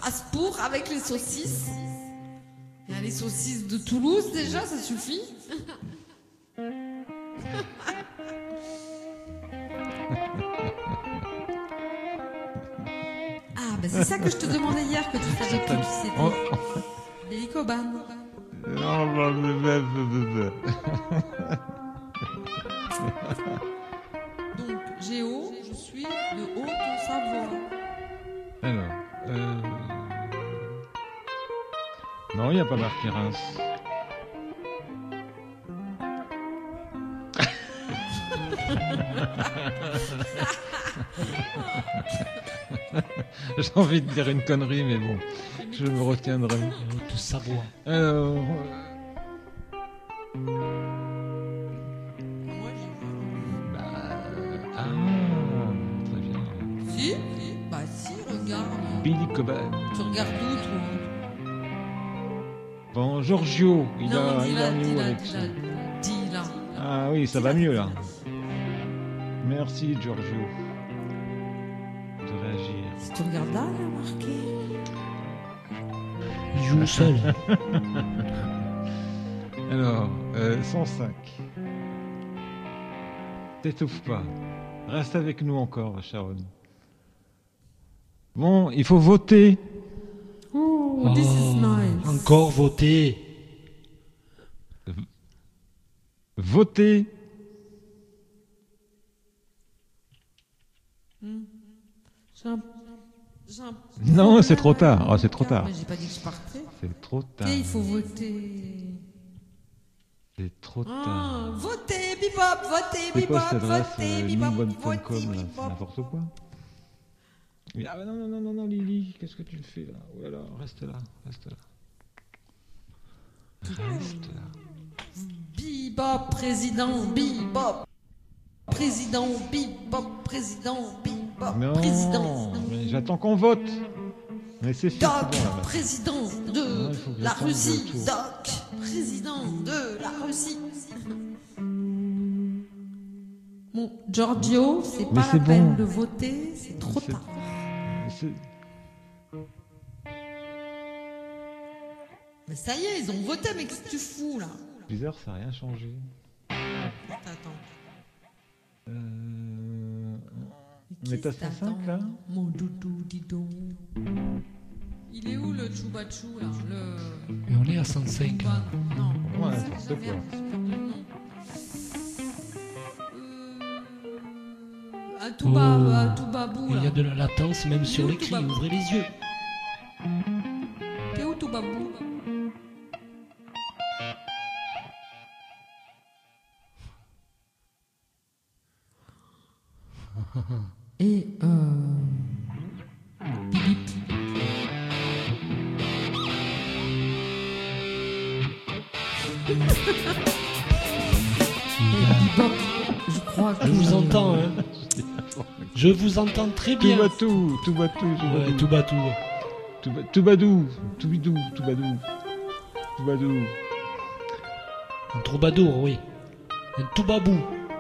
Strasbourg avec les saucisses. Il y a les saucisses de Toulouse déjà, ça suffit. Ah, ben c'est ça que je te demandais hier, que tu savais plus qui c'était. Les Licoban. Donc, Géo, je suis de Haute-Savoie. Alors, non, il n'y a pas marqué Reims. J'ai envie de dire une connerie, mais bon, je me retiendrai. Haute-Savoie. Alors, très bien. Si? Bah si, regarde. Billy Coban. Tu regardes où, toi? Bon, Giorgio, il Non, a dis-la, mis où dis-la, avec dis-la, ça dis-la. Ah oui, ça va mieux là. Merci Giorgio de réagir. Si tu regardes là, il y a marqué. Il joue seul. Alors, 105. T'étouffe pas. Reste avec nous encore, Sharon. Bon, il faut voter. Oh, this is nice. Encore voter. Voter. Non, c'est trop tard. Oh, c'est trop tard. Mais j'ai pas dit que je partais. C'est trop tard. Il faut voter. C'est trop Ah, tard. votez, bebop, votez, C'est quoi bebop, cette adresse votez, bebop, minibonne.com votez, là? C'est bebop. n'importe quoi. Ah non, Lily, qu'est-ce que tu fais là? Oh là là, reste là. Reste là. Bebop, président, bebop. Président, bebop, président, bebop, Non, président. mais j'attends qu'on vote. Mais c'est fini. Doc, c'est bon, là. président Non, de il faut que la j'attende Russie. le tour. Doc, président de la Russie. Bon, Giorgio, c'est Mais pas c'est la peine bon. de voter, c'est trop C'est- tard. C'est- Mais ça y est, ils ont voté, mais qu'est-ce que tu fous là? Bizarre, ça n'a rien changé. Attends. Mais t'as 105 là? Mon doudou, didon. Il est où le Chouba-Chou là? Mais on est à 105. Chouba- Non. Ouais, c'est n'importe quoi. Un Toubabou Il là. y a de la latence même sur où, l'écrit. Toubabou? Ouvrez les yeux. T'es où Toubabou? Et Bip. Bebop, je crois que Je vous entends, hein. Je vous entends très bien. Tout Ouais, tout bas, tout. Toubadou. Un troubadour, oui. Un toubabou.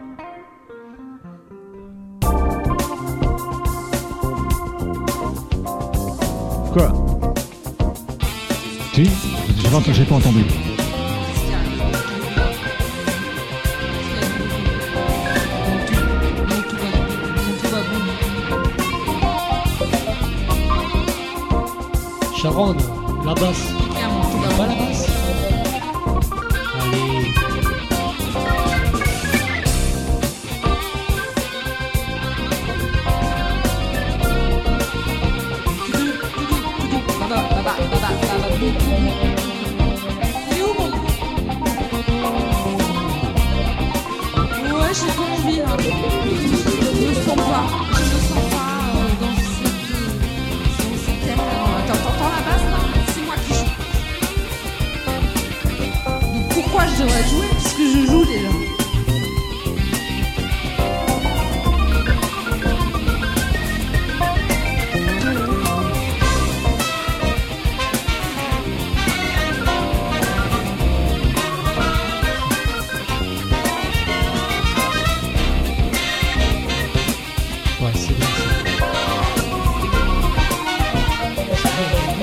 Quoi? Si? J'ai pas entendu. Sharon, la basse. Pas la basse. Allez. Il est où mon... Ouais, j'ai pas envie là. Je me sens pas. Dans cette terre. T'entends la basse là? C'est moi qui joue. Donc pourquoi je devrais jouer? Puisque je joue déjà. Ouais, c'est bien ça.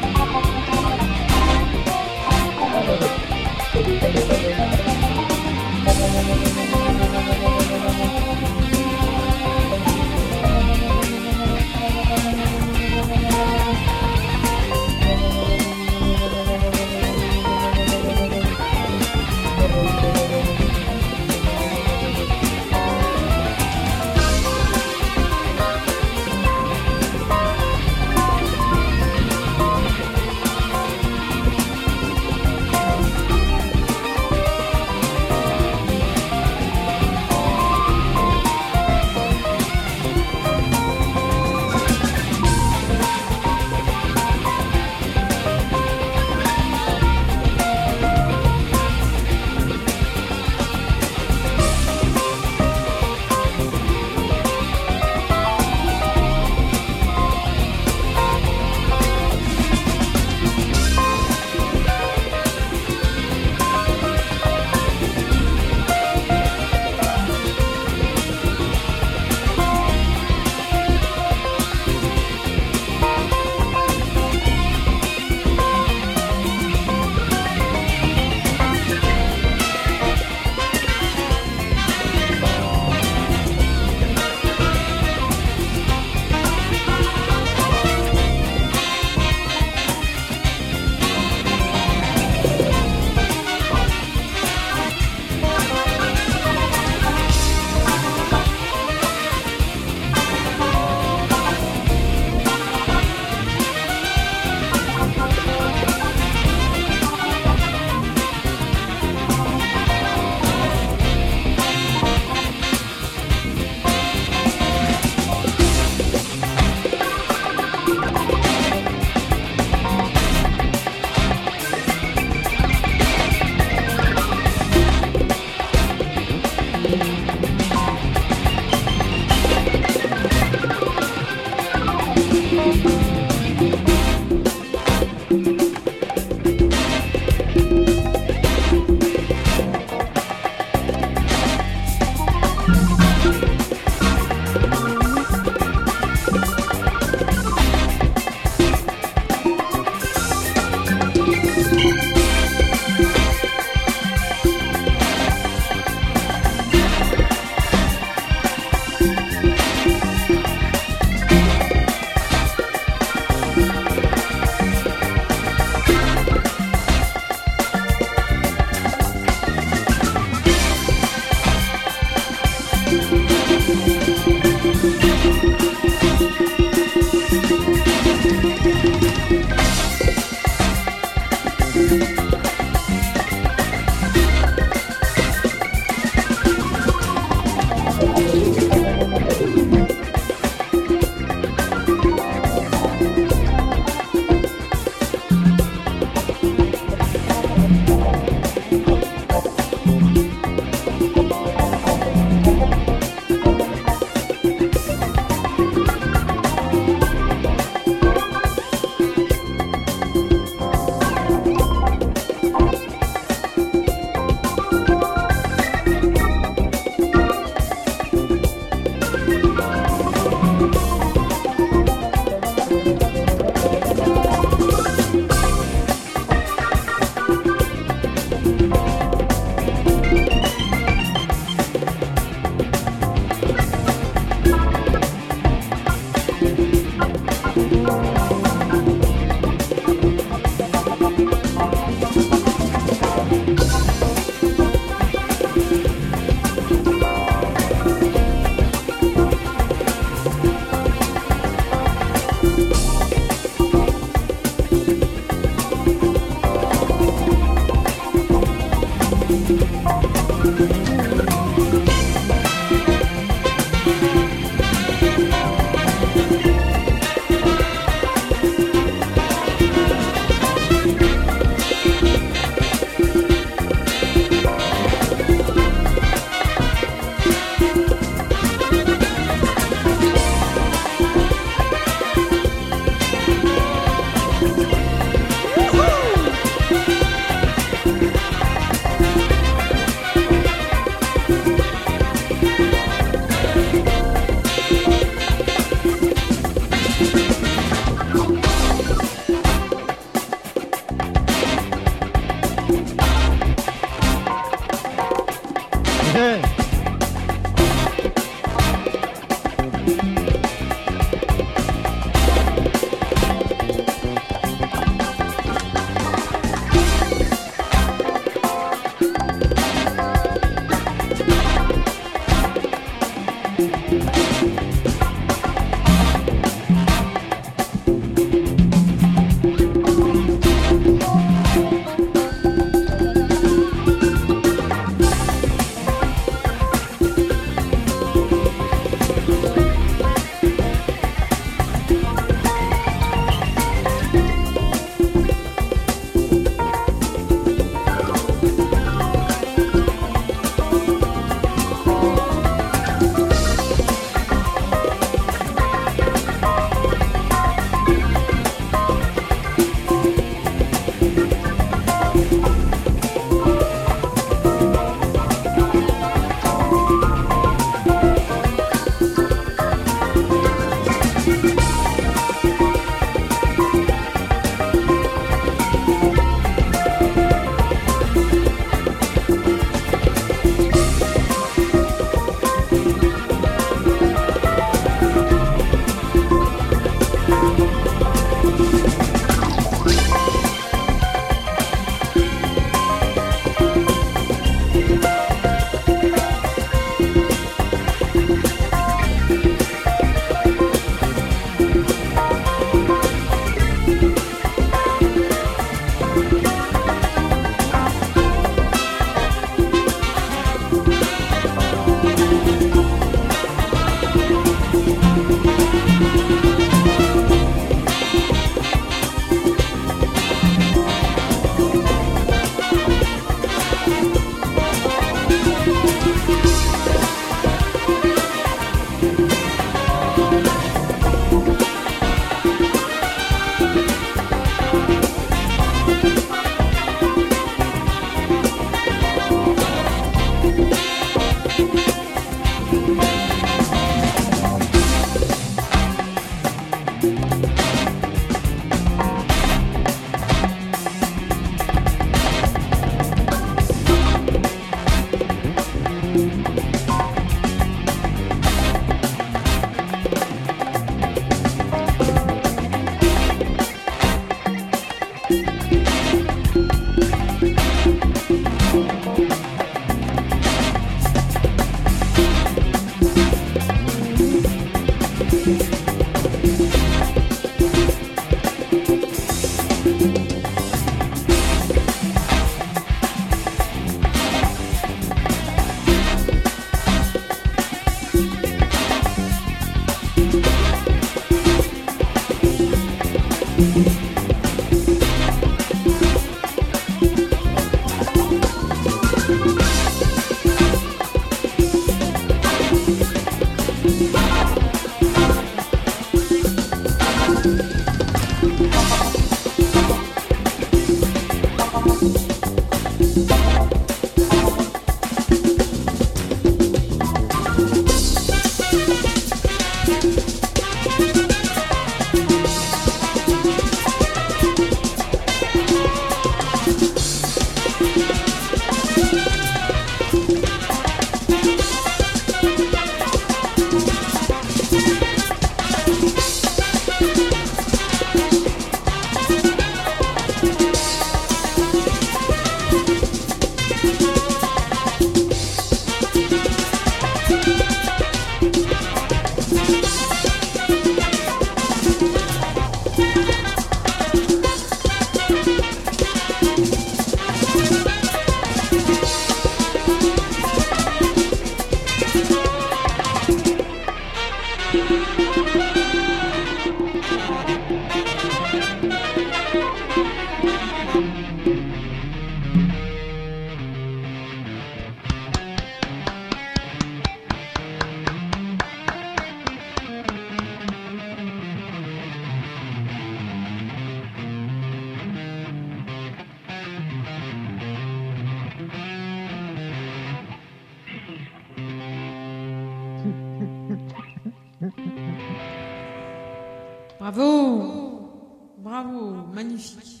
Bravo. Bravo, magnifique.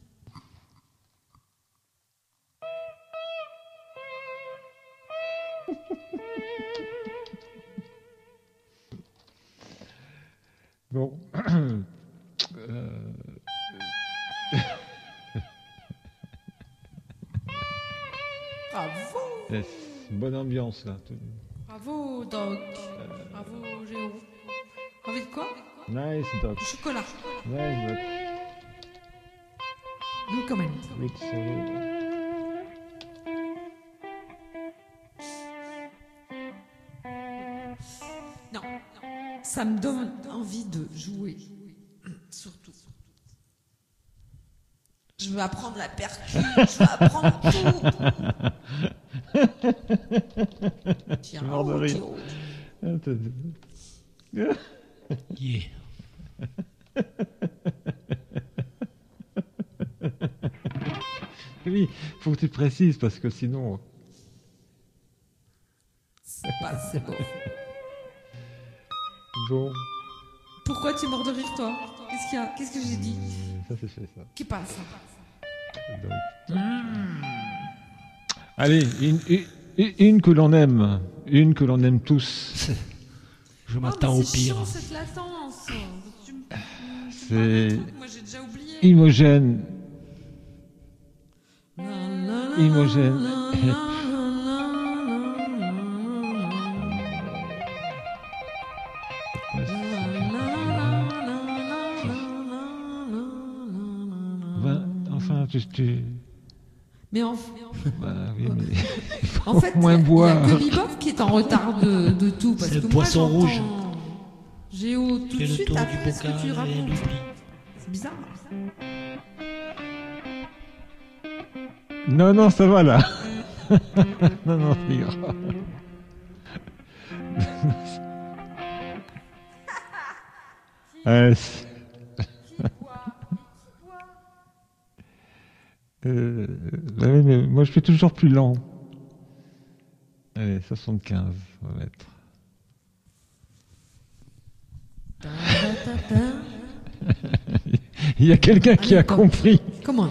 Bon. Bravo. Yes. Bonne ambiance là. Bravo, Doc. Bravo, Géo. Envie de quoi? Nice Doc. Du chocolat. Nice Doc. Nous, quand même. Good solo. Non. Ça me donne envie de jouer. Surtout. Je veux apprendre la percu. Je veux apprendre tout. Je suis mort de rire. Yeah. Oui, faut que tu précises parce que sinon. C'est pas assez beau. Bon. Pourquoi tu es mort de rire, toi? Qu'est-ce qu'il y a? Qu'est-ce que j'ai dit? Ça c'est fait ça. Qui passe? Donc. Allez, une que l'on aime. Une que l'on aime tous. Je m'attends au C'est pire. chiant, cette latence. C'est Moi, j'ai déjà oublié. Imogène. Imogène. Enfin, tu... Mais Bah oui, mais il faut en fait, moins il y boire. a que Bebop qui est en retard de tout. Parce C'est le que poisson moi, rouge. j'entends Géo, tout de Fais le suite tour du après ce que tu bocal et racontes. elle oublie. C'est bizarre. Non, non, ça va là. Non, non, c'est grave. Bah oui, mais moi je fais toujours plus lent. Allez, 75, on va mettre. Il y a quelqu'un qui a compris. Comment?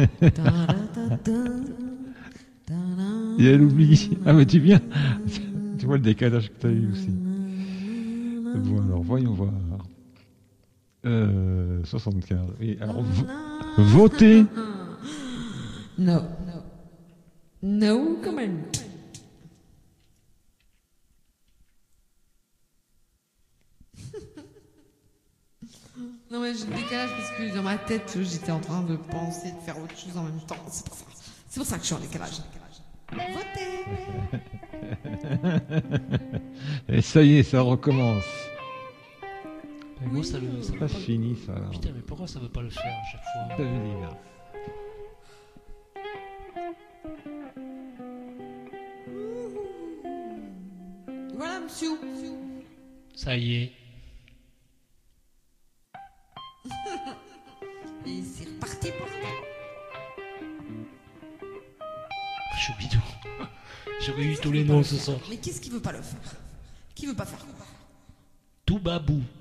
Et elle oublie. Ah mais tu viens. Tu vois le décalage que tu as eu aussi. Bon alors, voyons voir. 75. Oui, alors votez. No. No, quand même. Non mais j'ai le décalage parce que dans ma tête j'étais en train de penser de faire autre chose en même temps. C'est pour ça. C'est pour ça que je suis en décalage. Votez. Et ça y est, ça recommence. Mais moi, ça C'est veut pas pas fini ça. Alors. Putain, mais pourquoi ça veut pas le faire à chaque fois? Ça veut dire. Voilà, monsieur. Ça y est. Et c'est reparti pour moi. Choubidou. J'aurais eu tous les noms ce soir. Mais qu'est-ce qui veut pas le faire? Qui veut pas faire quoi? Tout babou.